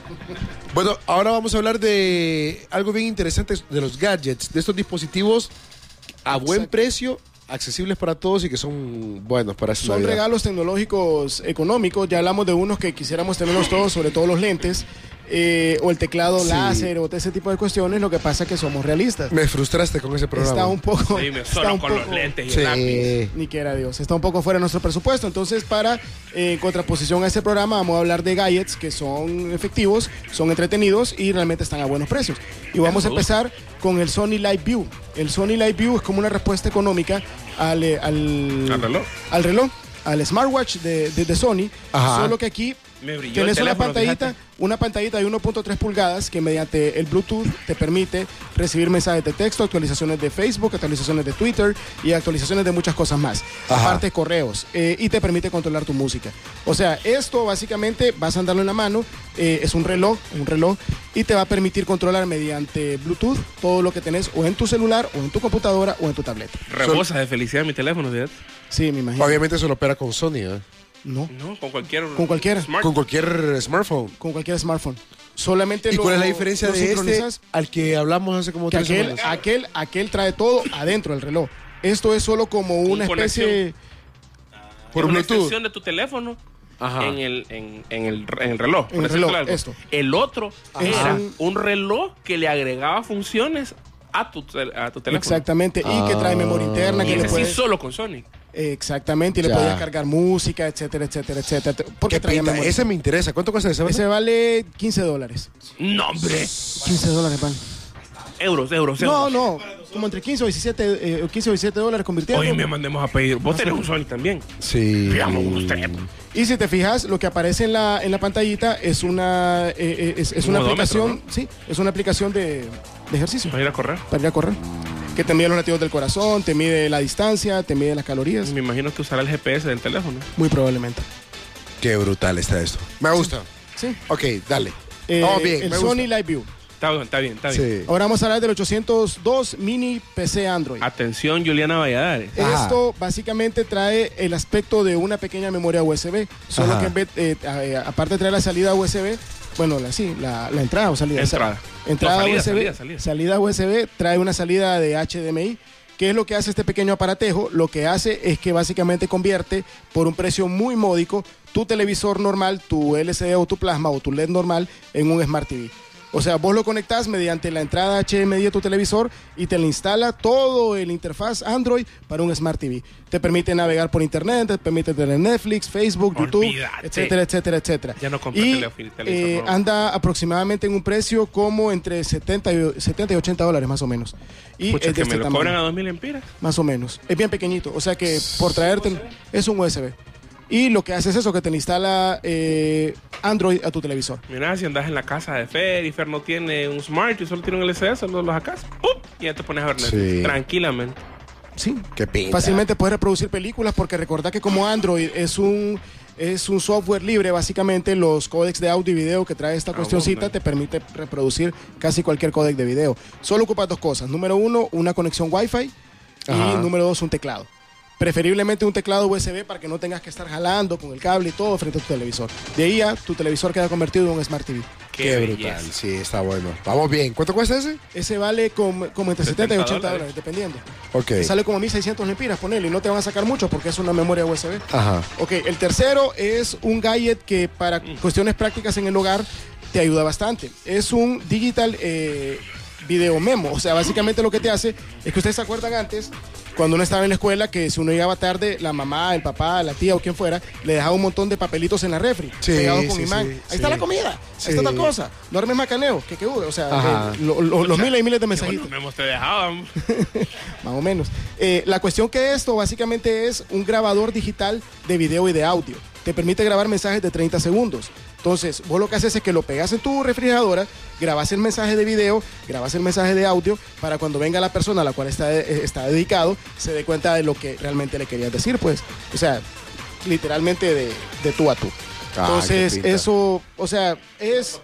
Bueno, ahora vamos a hablar de algo bien interesante de los gadgets, de estos dispositivos a buen Exacto. precio, accesibles para todos y que son buenos para esta Son Navidad. regalos tecnológicos económicos. Ya hablamos de unos que quisiéramos tenerlos todos, sobre todo los lentes, eh, o el teclado Sí. láser, o ese tipo de cuestiones. Lo que pasa es que somos realistas. Me frustraste con ese programa. Está un poco. Sí, me está solo un con los poco- lentes y el Sí. lápiz. Ni quiera Dios, está un poco fuera de nuestro presupuesto. Entonces, para eh, en contraposición a este programa, vamos a hablar de gadgets que son efectivos, son entretenidos y realmente están a buenos precios. Y vamos a me gusta. empezar con el Sony Live View. El Sony Live View es como una respuesta económica al, eh, al, Al reloj. al reloj, al smartwatch de, de- de Sony. Ajá. Solo que aquí Me brilló tienes el una teléfono, pantallita, fíjate. una pantallita de uno punto tres pulgadas que mediante el Bluetooth te permite recibir mensajes de texto, actualizaciones de Facebook, actualizaciones de Twitter y actualizaciones de muchas cosas más. Ajá. Aparte correos, eh, y te permite controlar tu música. O sea, esto básicamente vas a andarlo en la mano, eh, es un reloj, un reloj, y te va a permitir controlar mediante Bluetooth todo lo que tenés o en tu celular, o en tu computadora, o en tu tableta. Rebosa de felicidad mi teléfono, fíjate. Sí, me imagino. Obviamente eso lo opera con Sony, ¿eh? No, No, con cualquier... Con cualquiera. Smart. Con cualquier smartphone. con cualquier smartphone. Solamente ¿Y lo- cuál es la diferencia lo de este sincronizas. al que hablamos hace como Que tres aquel, semanas? aquel, aquel trae todo adentro del reloj. Esto es solo como una Con especie. Por Es una Bluetooth. extensión de tu teléfono Ajá. en el, en, en el, en el reloj. En el por decirlo reloj, algo. esto. El otro Ajá. era Un- un reloj que le agregaba funciones a tu, tel- a tu teléfono. Exactamente. Y que trae memoria interna. Y Que le ese sí puedes, solo con Sony. exactamente. Y le Ya. puedes cargar música, etcétera, etcétera, etcétera. Porque ¿Qué trae pinta? memoria. Ese me interesa. ¿Cuánto cuesta ese? Ese vale quince dólares. No, hombre. quince dólares, pan. Euros, euros, No, euros. no. Como entre quince o diecisiete, eh, quince o diecisiete dólares convirtiendo. Oye, me mandemos a pedir. Vos tenés un Sony también. Sí. Veamos usted. Y si te fijas, lo que aparece en la, en la pantallita es una, eh, eh, es, es Un una odómetro, aplicación, sí, es una aplicación de, de ejercicio. Para ir a correr. Para ir a correr. Que te mide los latidos del corazón, te mide la distancia, te mide las calorías. Me imagino que usará el G P S del teléfono. Muy probablemente. Qué brutal está esto. Me gusta. Sí. Ok, dale. Eh, Vamos bien, el me Sony gusta. Live View. Está bien, está bien, está bien. Sí. Ahora vamos a hablar del ochocientos dos Mini P C Android. Atención, Juliana Valladares. Ajá. Esto básicamente trae el aspecto de una pequeña memoria U S B. Solo Ajá. que en vez, eh, a- eh, aparte de traer la salida U S B, bueno, la, sí, la, la entrada o salida. Entrada. Sa- Entrada No, salida, U S B. salida, salida. Salida U S B trae una salida de H D M I. ¿Qué es lo que hace este pequeño aparatejo? Lo que hace es que básicamente convierte por un precio muy módico tu televisor normal, tu L C D o tu plasma o tu L E D normal en un Smart T V. O sea, vos lo conectás mediante la entrada H D M I de tu televisor y te le instala todo el interfaz Android para un Smart T V. Te permite navegar por internet, te permite tener Netflix, Facebook, YouTube, Olvídate. etcétera, etcétera, etcétera. Ya no compré y tele- televisor eh, nuevo. anda aproximadamente en un precio como entre setenta y, setenta y ochenta dólares más o menos. Y Pucha, es de que este me lo tamaño, cobran a dos mil empiras. más o menos. Es bien pequeñito, o sea que por traerte es un U S B. Y lo que hace es eso, que te le instala eh, Android a tu televisor. Mira, si andas en la casa de Fer y Fer no tiene un Smart y solo tiene un L C D, solo lo sacas, ¡pum! Y ya te pones a ver Netflix, Sí. tranquilamente. Sí, Qué pinta. fácilmente puedes reproducir películas porque recordá que como Android es un es un software libre, básicamente los códecs de audio y video que trae esta Ah, cuestioncita bueno. te permite reproducir casi cualquier códec de video. Solo ocupas dos cosas. Número uno, una conexión Wi-Fi Ajá. y número dos, un teclado. Preferiblemente un teclado U S B para que no tengas que estar jalando con el cable y todo frente a tu televisor. De ahí a tu televisor queda convertido en un Smart T V. Qué, brutal. belleza. Sí, está bueno. Vamos bien. ¿Cuánto cuesta ese? Ese vale como, como entre setenta y ochenta dólares, dependiendo. Ok. Te sale como mil seiscientos lempiras, ponele, y no te van a sacar mucho porque es una memoria U S B. Ajá. Ok, el tercero es un gadget que para cuestiones prácticas en el hogar te ayuda bastante. Es un digital eh, video memo. O sea, básicamente lo que te hace es que ustedes se acuerdan antes, cuando uno estaba en la escuela, que si uno llegaba tarde, la mamá, el papá, la tía o quien fuera, le dejaba un montón de papelitos en la refri, Sí, pegados con sí, imán. sí, Ahí sí. está la comida, Sí. ahí está tal cosa. No armes macaneo, que que hubo. O sea, Ajá. eh, lo- lo- los miles y miles de Bueno, mensajitos. Memo te dejaban. Más o menos. Eh, la cuestión que esto básicamente es un grabador digital de video y de audio. Te permite grabar mensajes de treinta segundos. Entonces, vos lo que haces es que lo pegas en tu refrigeradora, grabas el mensaje de video, grabas el mensaje de audio, para cuando venga la persona a la cual está, eh, está dedicado, se dé cuenta de lo que realmente le querías decir, pues. O sea, literalmente de, de tú a tú. Ah, Entonces, qué pinta. eso, o sea, es...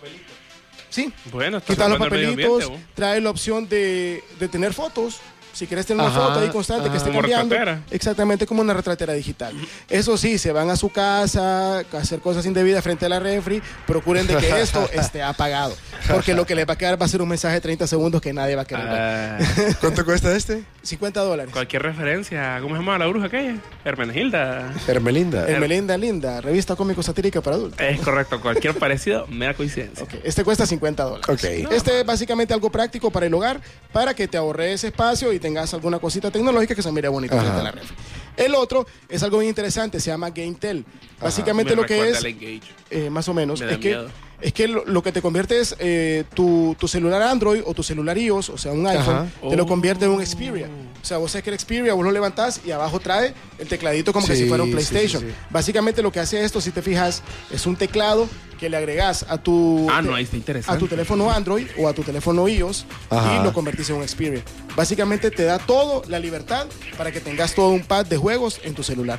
Sí, Bueno, estás quitas los salvando el medio papelitos, ambiente, trae la opción de, de tener fotos. Si quieres tener una Ajá, foto ahí constante que esté Como cambiando. retratera. Exactamente como una retratera digital. Eso sí, se van a su casa a hacer cosas indebidas frente a la refri, procuren de que esto esté apagado. Porque lo que les va a quedar va a ser un mensaje de treinta segundos que nadie va a querer ver. Ah, ¿Cuánto cuesta este? cincuenta dólares. cualquier referencia, ¿cómo se llama la bruja aquella? Hermenegilda. Hermelinda. Hermelinda Linda, revista cómico satírica para adultos. Es correcto, cualquier parecido, mera coincidencia. Ok, este cuesta cincuenta dólares. Ok. Este es básicamente algo práctico para el hogar, para que te ahorres espacio y tengas alguna cosita tecnológica que se mire bonita Ajá. frente a la refri. El otro es algo bien interesante, se llama GameTel. Básicamente Me lo que recuerda es, al Engage. eh, más o menos, Me da es que, miedo. es que lo, lo que te convierte es eh, tu, tu celular Android o tu celular iOS, o sea, un iPhone, Ajá. te lo Oh. convierte en un Xperia. O sea, vos sabes que el Xperia vos lo levantás y abajo trae el tecladito como que Sí, si fuera un sí, PlayStation. sí, sí. Básicamente lo que hace esto, si te fijas, es un teclado que le agregás a tu, Ah, no, ahí está interesante. a tu teléfono Android o a tu teléfono iOS Ajá. y lo convertís en un Xperia. Básicamente te da todo la libertad para que tengas todo un pad de juegos en tu celular.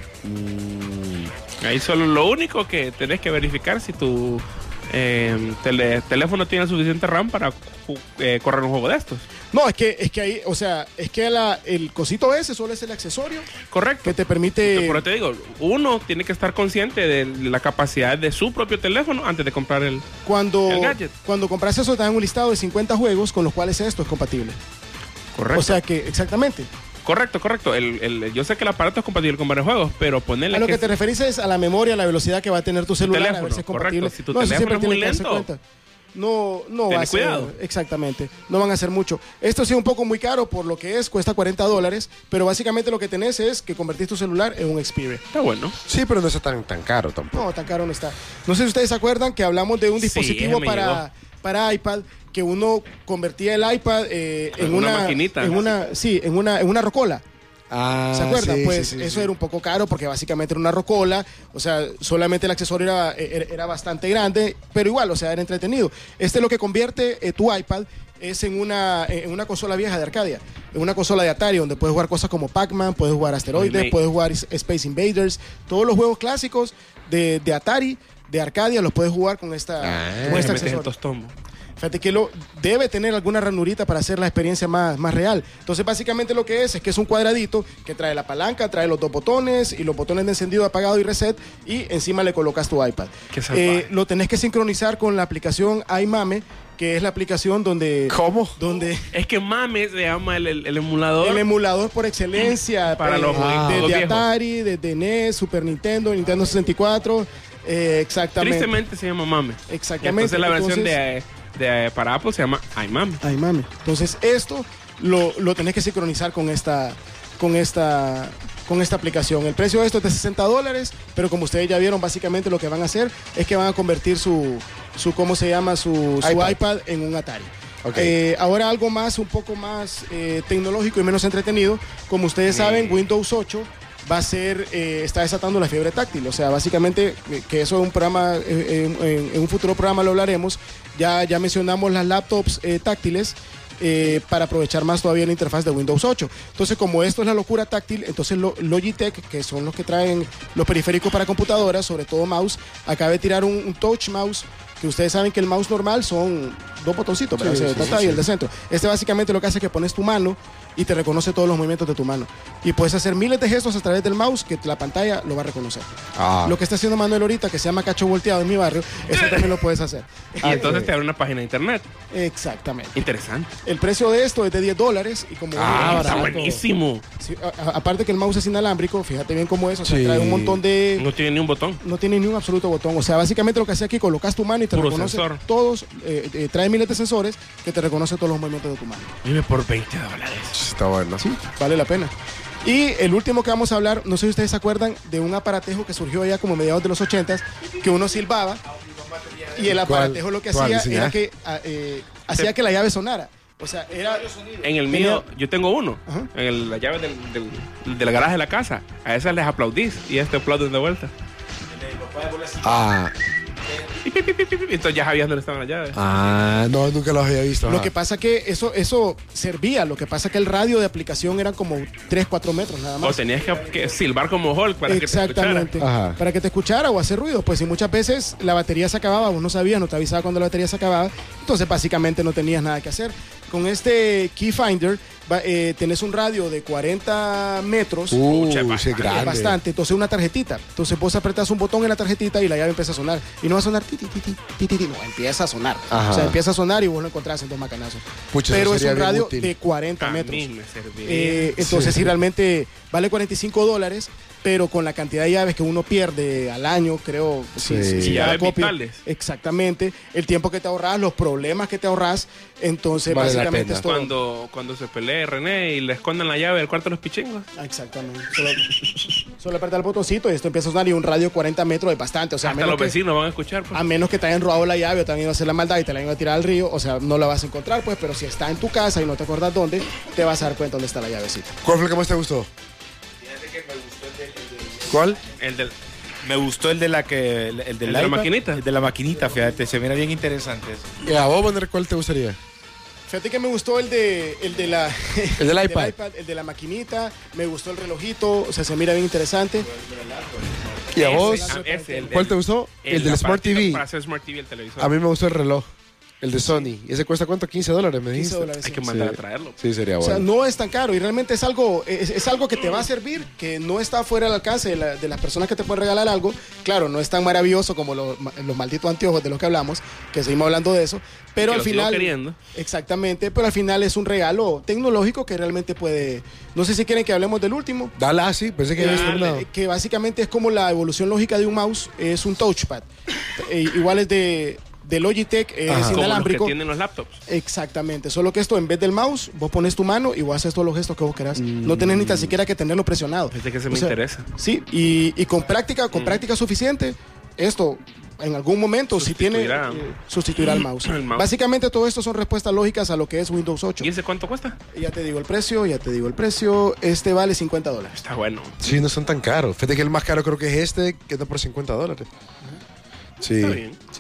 Ahí solo lo único que tenés que verificar si tu eh, tele- teléfono tiene suficiente RAM para ju- eh, correr un juego de estos. No, es que, es que ahí, o sea, es que la- el cosito ese solo es el accesorio Correcto. que te permite... Por eso te digo, uno tiene que estar consciente de la capacidad de su propio teléfono antes de comprar el... Cuando, El gadget. cuando compras eso te dan un listado de cincuenta juegos con los cuales esto es compatible. Correcto. O sea que, exactamente. correcto, correcto. El, el- yo sé que el aparato es compatible con varios juegos, pero ponerle A lo que que te referís es a la memoria, a la velocidad que va a tener tu celular, a teléfono, ver si es compatible. correcto. Si tu no, eso teléfono siempre es tiene muy que darse lento, cuenta. No, no va ten a ser. cuidado. Exactamente. No van a ser mucho. Esto sí es un poco muy caro por lo que es, cuesta cuarenta dólares, pero básicamente lo que tenés es que convertís tu celular en un Xperia. Está bueno. Sí, pero no está tan, tan caro tampoco. No, tan caro no está. No sé si ustedes se acuerdan que hablamos de un Sí, dispositivo me para, llegó. para iPad, que uno convertía el iPad eh, en Una una, maquinita. en una, sí, en una, en una rocola. Ah, ¿Se acuerdan? sí, Pues sí, sí, eso sí. era un poco caro porque básicamente era una rocola, o sea, solamente el accesorio era, era, era bastante grande, pero igual, o sea, era entretenido. Este lo que convierte eh, tu iPad es en una, en una consola vieja de Arcadia, en una consola de Atari donde puedes jugar cosas como Pac-Man, puedes jugar Asteroides, Remake. puedes jugar Is- Space Invaders, todos los juegos clásicos de, de Atari, de Arcadia, los puedes jugar con esta, Ah, con Me este metes el accesorio. tostombo. Fíjate que lo debe tener alguna ranurita para hacer la experiencia más, más real. Entonces, básicamente lo que es es que es un cuadradito que trae la palanca, trae los dos botones y los botones de encendido, apagado y reset, y encima le colocas tu iPad. Qué salvaje. Eh, lo tenés que sincronizar con la aplicación iMame, que es la aplicación donde... ¿Cómo? Donde Es que mames se llama el, el- el emulador. el emulador por excelencia Para eh, los jueguitos de, de viejos. Atari, de, de N E S, Super Nintendo, Nintendo sesenta y cuatro, eh, exactamente. Tristemente se llama mame. Exactamente. Entonces la versión Entonces- de, de, para Apple se llama iMami. iMami. Entonces esto lo, lo tenés que sincronizar con esta, con esta, con esta aplicación. El precio de esto es de sesenta dólares, pero como ustedes ya vieron, básicamente lo que van a hacer es que van a convertir su, su ¿cómo se llama? Su, su iPad. iPad en un Atari. Okay. Eh, ahora algo más, un poco más eh, tecnológico y menos entretenido. Como ustedes sí. saben, Windows ocho va a ser, eh, está desatando la fiebre táctil. O sea, básicamente, eh, que eso es un programa, eh, en, en un futuro programa lo hablaremos. Ya, ya mencionamos las laptops eh, táctiles. Eh, para aprovechar más todavía la interfaz de Windows ocho. Entonces, como esto es la locura táctil, entonces lo, Logitech, que son los que traen los periféricos para computadoras, sobre todo mouse, acaba de tirar un, un touch mouse, que ustedes saben que el mouse normal son dos botoncitos, ¿verdad? Sí, sí, sí, y el de centro. Este básicamente lo que hace es que pones tu mano y te reconoce todos los movimientos de tu mano. Y puedes hacer miles de gestos a través del mouse que la pantalla lo va a reconocer. Ah. Lo que está haciendo Manuel ahorita, que se llama cacho volteado en mi barrio, eso también lo puedes hacer. Y ah, entonces te abre una página de internet. Exactamente. Interesante. El precio de esto es de diez dólares. Y como ah, está barato, buenísimo. Sí, a, a, aparte que el mouse es inalámbrico, fíjate bien cómo es. O sea, sí. trae un montón de... No tiene ni un botón. No tiene ni un absoluto botón. O sea, básicamente lo que hace aquí, colocas tu mano y te Puro reconoce sensor. todos. Eh, eh, trae miles de sensores que te reconoce todos los movimientos de tu mano. Dime por veinte dólares. Está bueno. Sí, vale la pena. Y el último que vamos a hablar, no sé si ustedes se acuerdan de un aparatejo que surgió allá como a mediados de los ochentas, que uno silbaba y el aparatejo lo que hacía era que eh, hacía que la llave sonara. O sea, era... En el mío, yo tengo uno. Ajá. En el, la llave del, del, del garaje de la casa. A esas les aplaudís y a este aplauden de vuelta. Ah... Entonces ya sabías dónde estaban las llaves. Ah, no, nunca los había visto. Lo ajá. que pasa que eso, eso servía. Lo que pasa que el radio de aplicación eran como tres, cuatro metros nada más. O tenías que, que silbar como Hulk para que te escuchara. Exactamente. Para que te escuchara o hacer ruido. Pues si muchas veces la batería se acababa, vos no sabías, no te avisaba cuando la batería se acababa. Entonces básicamente no tenías nada que hacer. Con este Key Finder eh, tenés un radio de cuarenta metros. Uh, Uche, bastante. grande. Bastante. Entonces una tarjetita. Entonces vos apretás un botón en la tarjetita y la llave empieza a sonar. Y no va a sonar ti, ti, ti, ti, ti, ti, no, empieza a sonar. Ajá. O sea, empieza a sonar y vos lo encontrás en dos macanazos. Pucha, pero es un radio útil. de cuarenta a metros. Mí me serviría. Eh, entonces sí. sí realmente vale cuarenta y cinco dólares. Pero con la cantidad de llaves que uno pierde al año, creo. Sí, sí, sí, llaves vitales. Exactamente. El tiempo que te ahorras, los problemas que te ahorras. Entonces, vale básicamente es todo. Cuando, cuando se pelee René y le escondan la llave del cuarto de los pichingos. Exactamente. Solo, solo apretar el botoncito y esto empieza a sonar y un radio de cuarenta metros es bastante. O sea, hasta a menos los que, vecinos van a escuchar. Pues. A menos que te hayan robado la llave o te hayan ido a hacer la maldad y te la hayan ido a tirar al río. O sea, no la vas a encontrar, pues. Pero si está en tu casa y no te acuerdas dónde, te vas a dar cuenta dónde está la llavecita. ¿Cuál fue el que más te gustó? Fíjate que me gustó el del... ¿Cuál? El del... Me gustó el de la que... El, el, del ¿El de la maquinita? El de la maquinita, fíjate. Se mira bien interesante eso. ¿Y a vos, Manuel, cuál te gustaría? Fíjate que me gustó el de el de la el del iPad. del iPad, el de la maquinita, me gustó el relojito, o sea, se mira bien interesante. ¿Y a vos? Ese, ese, el, ¿Cuál te gustó? El, el del Smart T V. Para hacer Smart T V el televisor. A mí me gustó el reloj. El de Sony. ¿Y ese cuesta cuánto? quince dólares, me dijiste. quince dólares, Hay sí. que mandar sí. a traerlo. Sí, sería bueno. O sea, no es tan caro y realmente es algo, es, es algo que te va a servir, que no está fuera del alcance de, la, de las personas que te pueden regalar algo. Claro, no es tan maravilloso como los, los malditos anteojos de los que hablamos, que seguimos hablando de eso. Pero al final. Queriendo. Exactamente, pero al final es un regalo tecnológico que realmente puede. No sé si quieren que hablemos del último. Dale, ah, sí, pensé que habías terminado. Que básicamente es como la evolución lógica de un mouse, es un touchpad. e, igual es de. de Logitech, eh, es inalámbrico. Como los que tienen los laptops. Exactamente, solo que esto en vez del mouse, vos pones tu mano y vos haces todos los gestos que vos querás. Mm. No tenés ni tan siquiera que tenerlo presionado. Desde que se o me sea, interesa. Sí, y, y con práctica, con mm. práctica suficiente, esto en algún momento si tiene eh, sustituirá al mouse. el mouse. Básicamente todo esto son respuestas lógicas a lo que es Windows ocho. ¿Y ese cuánto cuesta? Ya te digo el precio, ya te digo el precio. Este vale cincuenta dólares. Está bueno. Sí, no son tan caros. Fíjate que el más caro creo que es este, que está por cincuenta dólares. Uh-huh. Sí. Está bien. Sí.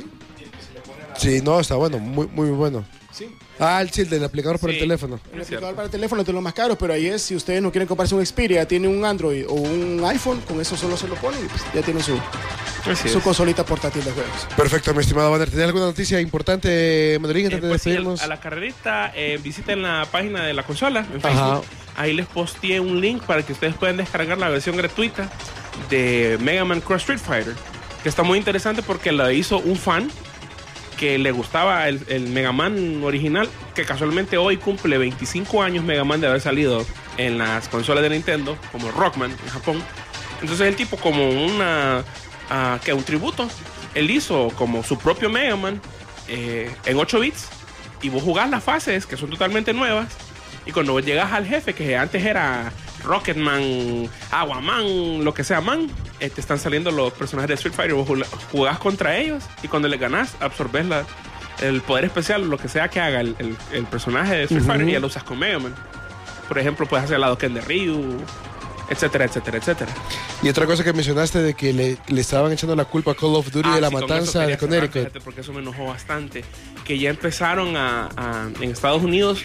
Sí, no, está bueno, muy, muy bueno. Sí. Ah, el, sí, el del aplicador para sí, el teléfono. El aplicador para el teléfono es de los más caros, pero ahí es, si ustedes no quieren comprarse un Xperia, tiene un Android o un iPhone, con eso solo se lo ponen y pues ya tienen su, su consolita portátil de juegos. Perfecto, mi estimado Banner. ¿Tenés alguna noticia importante, Manolín, antes eh, de pues despedirnos? Sí, a la carrerita, eh, visiten la página de la consola en Facebook. Ajá. Ahí les posteé un link para que ustedes puedan descargar la versión gratuita de Mega Man Cross Street Fighter, que está muy interesante porque la hizo un fan que le gustaba el, el Mega Man original, que casualmente hoy cumple veinticinco años Mega Man de haber salido en las consolas de Nintendo, como Rockman en Japón. Entonces el tipo, como una uh, que un tributo, él hizo como su propio Mega Man eh, en ocho bits y vos jugás las fases que son totalmente nuevas y cuando vos llegas al jefe que antes era Rocketman, Aguaman, lo que sea man, eh, te están saliendo los personajes de Street Fighter, vos jugás contra ellos y cuando les ganás absorbes la, el poder especial, lo que sea que haga el, el, el personaje de Street uh-huh. Fighter y ya lo usas con Mega Man. Por ejemplo, puedes hacer la Doken de Ryu, etcétera, etcétera, etcétera. Y otra cosa que mencionaste de que le, le estaban echando la culpa a Call of Duty ah, de la sí, matanza de Connecticut. Fíjate, porque eso me enojó bastante. Que ya empezaron a, a, en Estados Unidos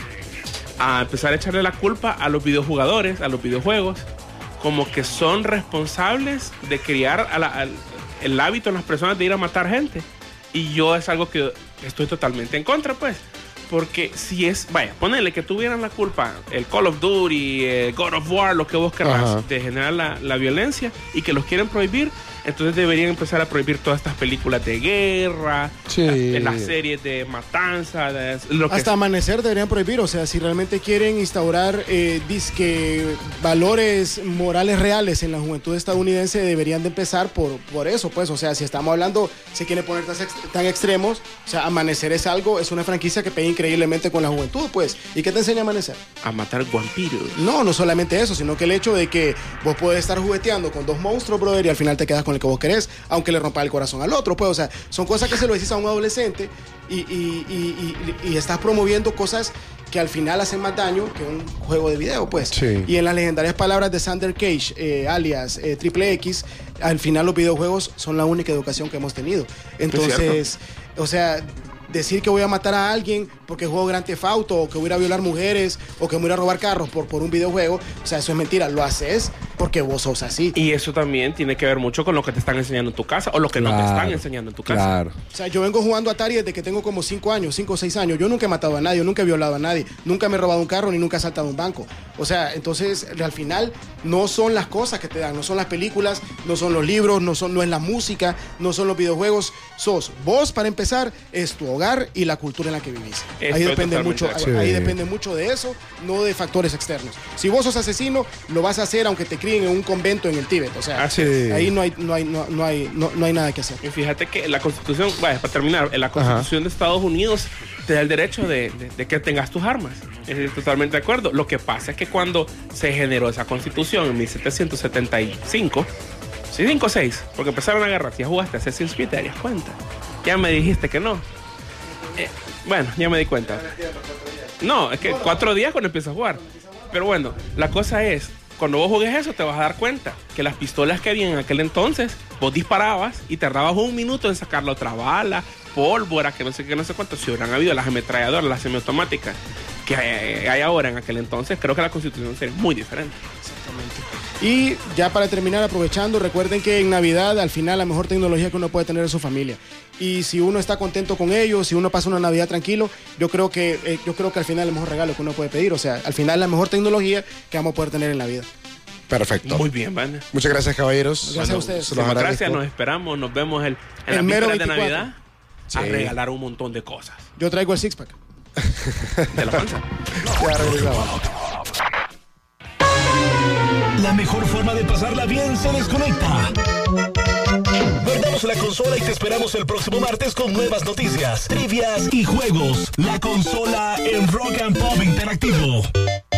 a empezar a echarle la culpa a los videojugadores, a los videojuegos, como que son responsables de criar a la, al, el hábito en las personas de ir a matar gente. Y yo es algo que estoy totalmente en contra, pues. Porque si es, vaya, ponele que tuvieran la culpa el Call of Duty, el God of War, lo que vos querrás, Ajá. de generar la, la violencia y que los quieren prohibir, entonces deberían empezar a prohibir todas estas películas de guerra, sí. las, las series de matanza, de, lo que hasta es. Amanecer deberían prohibir, o sea, si realmente quieren instaurar eh, disque valores morales reales en la juventud estadounidense, deberían de empezar por, por eso, pues, o sea, si estamos hablando, se quieren poner tan, tan extremos, o sea, Amanecer es algo, es una franquicia que pega increíblemente con la juventud, pues, ¿y qué te enseña Amanecer? A matar vampiros. No, no solamente eso, sino que el hecho de que vos podés estar jugueteando con dos monstruos, brother, y al final te quedas con el que vos querés, aunque le rompa el corazón al otro, pues, o sea, son cosas que se lo decís a un adolescente y, y, y, y, y estás promoviendo cosas que al final hacen más daño que un juego de video, pues. Sí. Y en las legendarias palabras de Sander Cage, eh, alias eh, Triple X, al final los videojuegos son la única educación que hemos tenido. Entonces, o sea, decir que voy a matar a alguien porque juego Grand Theft Auto, o que voy a violar mujeres, o que voy a robar carros por, por un videojuego, o sea, eso es mentira. Lo haces porque vos sos así. Y eso también tiene que ver mucho con lo que te están enseñando en tu casa o lo que claro, no te están enseñando en tu casa. Claro. O sea, yo vengo jugando Atari desde que tengo como cinco años, cinco o seis años. Yo nunca he matado a nadie, yo nunca he violado a nadie, nunca me he robado un carro, ni nunca he asaltado un banco. O sea, entonces, al final, no son las cosas que te dan, no son las películas, no son los libros, no, son, no es la música, no son los videojuegos. Sos vos, para empezar, es tu hogar y la cultura en la que vivís. Estoy ahí depende mucho, ahí, sí. ahí depende mucho de eso, no de factores externos. Si vos sos asesino, lo vas a hacer aunque te críen en un convento en el Tíbet. O sea, Así. ahí no hay, no hay, no, no hay, no, no hay nada que hacer. Y fíjate que la Constitución, bueno, para terminar, la Constitución Ajá. de Estados Unidos te da el derecho de, de, de que tengas tus armas. Estoy totalmente de acuerdo. Lo que pasa es que cuando se generó esa Constitución en mil setecientos setenta y cinco, sí, cinco o seis, porque empezaron a agarrar, si ya jugaste Assassin's Creed, te darías cuenta. Ya me dijiste que no. Eh, bueno, ya me di cuenta. No, es que cuatro días cuando empiezas a jugar. Pero bueno, la cosa es, cuando vos juegues eso te vas a dar cuenta que las pistolas que había en aquel entonces, vos disparabas y tardabas un minuto en sacar la otra bala, pólvora, que no sé qué, no sé cuánto. Si hubieran habido las ametralladoras, las semiautomáticas que hay, hay ahora en aquel entonces, creo que la Constitución sería muy diferente. Exactamente. Y ya para terminar, aprovechando, recuerden que en Navidad, al final, la mejor tecnología que uno puede tener es su familia. Y si uno está contento con ellos, si uno pasa una Navidad tranquilo, yo creo que eh, yo creo que al final es el mejor regalo que uno puede pedir. O sea, al final la mejor tecnología que vamos a poder tener en la vida. Perfecto. Muy bien, Vane. Muchas gracias, caballeros. Gracias bueno, a ustedes. Nos gracias, nos esperamos, nos vemos el, en el la víspera de Navidad sí. a regalar un montón de cosas. Yo traigo el six-pack. ¿De la panza? Ya regresamos. La mejor forma de pasarla bien se desconecta. Guardamos la consola y te esperamos el próximo martes con nuevas noticias, trivias y juegos. La consola en Rock and Pop Interactivo.